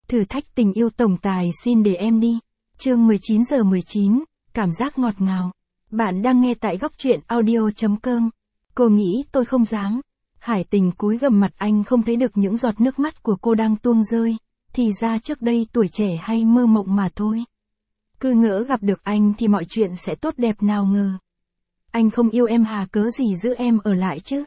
Thử thách tình yêu tổng tài xin để em đi. Chương 19:19, cảm giác ngọt ngào. Bạn đang nghe tại góc truyện audio.com. Cô nghĩ tôi không dám. Hải Tình cúi gằm mặt, anh không thấy được những giọt nước mắt của cô đang tuôn rơi. Thì ra trước đây tuổi trẻ hay mơ mộng mà thôi. Cứ ngỡ gặp được anh thì mọi chuyện sẽ tốt đẹp, nào ngờ. Anh không yêu em hà cớ gì giữ em ở lại chứ?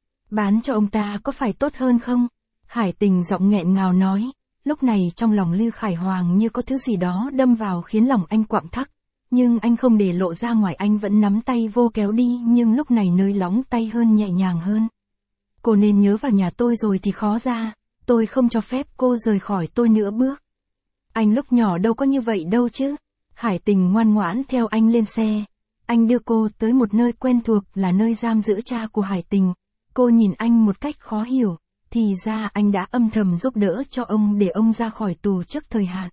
Bán cho ông ta có phải tốt hơn không? Hải Tình giọng nghẹn ngào nói. Lúc này trong lòng Lưu Khải Hoàng như có thứ gì đó đâm vào khiến lòng anh quặn thắt. Nhưng anh không để lộ ra ngoài, anh vẫn nắm tay vô kéo đi, nhưng lúc này nơi lóng tay hơn, nhẹ nhàng hơn. Cô nên nhớ vào nhà tôi rồi thì khó ra, tôi không cho phép cô rời khỏi tôi nửa bước. Anh lúc nhỏ đâu có như vậy đâu chứ. Hải Tình ngoan ngoãn theo anh lên xe. Anh đưa cô tới một nơi quen thuộc là nơi giam giữ cha của Hải Tình. Cô nhìn anh một cách khó hiểu. Thì ra anh đã âm thầm giúp đỡ cho ông để ông ra khỏi tù trước thời hạn.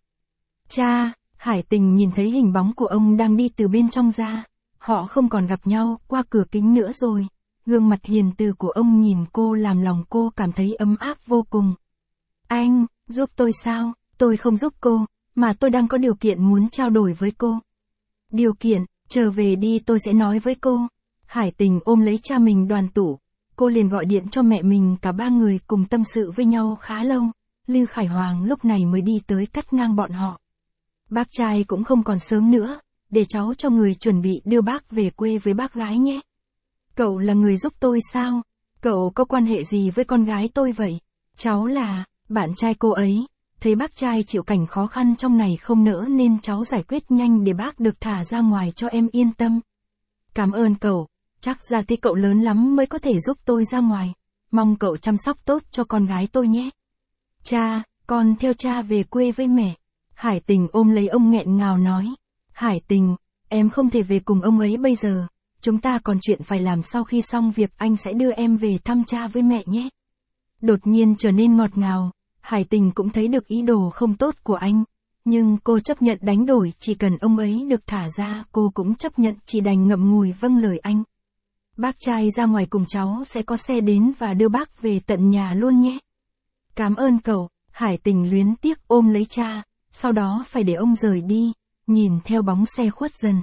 Cha, Hải Tình nhìn thấy hình bóng của ông đang đi từ bên trong ra. Họ không còn gặp nhau qua cửa kính nữa rồi. Gương mặt hiền từ của ông nhìn cô làm lòng cô cảm thấy ấm áp vô cùng. Anh, giúp tôi sao? Tôi không giúp cô, mà tôi đang có điều kiện muốn trao đổi với cô. Điều kiện, trở về đi tôi sẽ nói với cô. Hải Tình ôm lấy cha mình đoàn tụ. Cô liền gọi điện cho mẹ mình, cả ba người cùng tâm sự với nhau khá lâu. Lưu Khải Hoàng lúc này mới đi tới cắt ngang bọn họ. Bác trai cũng không còn sớm nữa, để cháu cho người chuẩn bị đưa bác về quê với bác gái nhé. Cậu là người giúp tôi sao? Cậu có quan hệ gì với con gái tôi vậy? Cháu là bạn trai cô ấy. Thấy bác trai chịu cảnh khó khăn trong này không nỡ nên cháu giải quyết nhanh để bác được thả ra ngoài cho em yên tâm. Cảm ơn cậu. Chắc ra thì cậu lớn lắm mới có thể giúp tôi ra ngoài. Mong cậu chăm sóc tốt cho con gái tôi nhé. Cha, con theo cha về quê với mẹ. Hải Tình ôm lấy ông nghẹn ngào nói. Hải Tình, em không thể về cùng ông ấy bây giờ. Chúng ta còn chuyện phải làm, sau khi xong việc anh sẽ đưa em về thăm cha với mẹ nhé. Đột nhiên trở nên ngọt ngào. Hải Tình cũng thấy được ý đồ không tốt của anh. Nhưng cô chấp nhận đánh đổi, chỉ cần ông ấy được thả ra cô cũng chấp nhận, chỉ đành ngậm ngùi vâng lời anh. Bác trai ra ngoài cùng cháu sẽ có xe đến và đưa bác về tận nhà luôn nhé. Cảm ơn cậu. Hải Tình luyến tiếc ôm lấy cha, sau đó phải để ông rời đi, nhìn theo bóng xe khuất dần.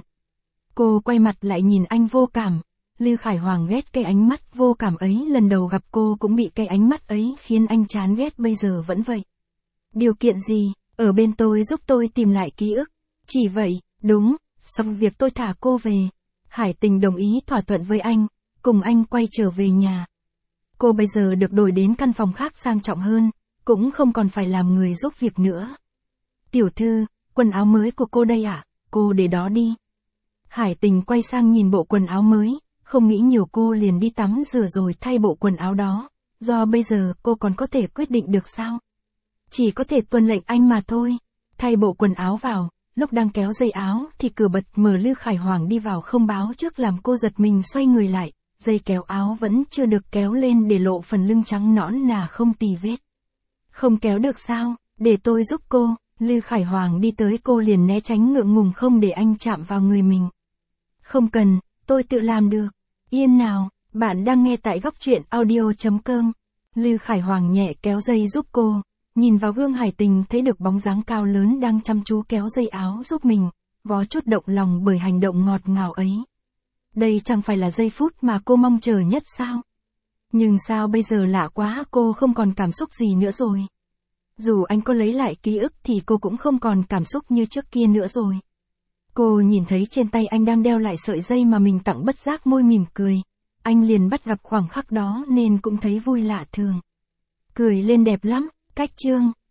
Cô quay mặt lại nhìn anh vô cảm. Lưu Khải Hoàng ghét cái ánh mắt vô cảm ấy, lần đầu gặp cô cũng bị cái ánh mắt ấy khiến anh chán ghét, bây giờ vẫn vậy. Điều kiện gì? Ở bên tôi giúp tôi tìm lại ký ức. Chỉ vậy, đúng, xong việc tôi thả cô về. Hải Tình đồng ý thỏa thuận với anh, cùng anh quay trở về nhà. Cô bây giờ được đổi đến căn phòng khác sang trọng hơn, cũng không còn phải làm người giúp việc nữa. Tiểu thư, quần áo mới của cô đây ạ, cô để đó đi. Hải Tình quay sang nhìn bộ quần áo mới, không nghĩ nhiều cô liền đi tắm rửa rồi thay bộ quần áo đó. Do bây giờ cô còn có thể quyết định được sao? Chỉ có thể tuân lệnh anh mà thôi. Thay bộ quần áo vào, lúc đang kéo dây áo thì cửa bật mở, Lưu Khải Hoàng đi vào không báo trước làm cô giật mình xoay người lại. Dây kéo áo vẫn chưa được kéo lên để lộ phần lưng trắng nõn nà không tì vết. Không kéo được sao? Để tôi giúp cô. Lưu Khải Hoàng đi tới, cô liền né tránh ngượng ngùng không để anh chạm vào người mình. Không cần, tôi tự làm được. Yên nào, bạn đang nghe tại góc truyện audio.com. Lưu Khải Hoàng nhẹ kéo dây giúp cô. Nhìn vào gương, Hải Tình thấy được bóng dáng cao lớn đang chăm chú kéo dây áo giúp mình, có chút động lòng bởi hành động ngọt ngào ấy. Đây chẳng phải là giây phút mà cô mong chờ nhất sao? Nhưng sao bây giờ lạ quá, cô không còn cảm xúc gì nữa rồi. Dù anh có lấy lại ký ức thì cô cũng không còn cảm xúc như trước kia nữa rồi. Cô nhìn thấy trên tay anh đang đeo lại sợi dây mà mình tặng, bất giác môi mỉm cười. Anh liền bắt gặp khoảng khắc đó nên cũng thấy vui lạ thường. Cười lên đẹp lắm. Cách chương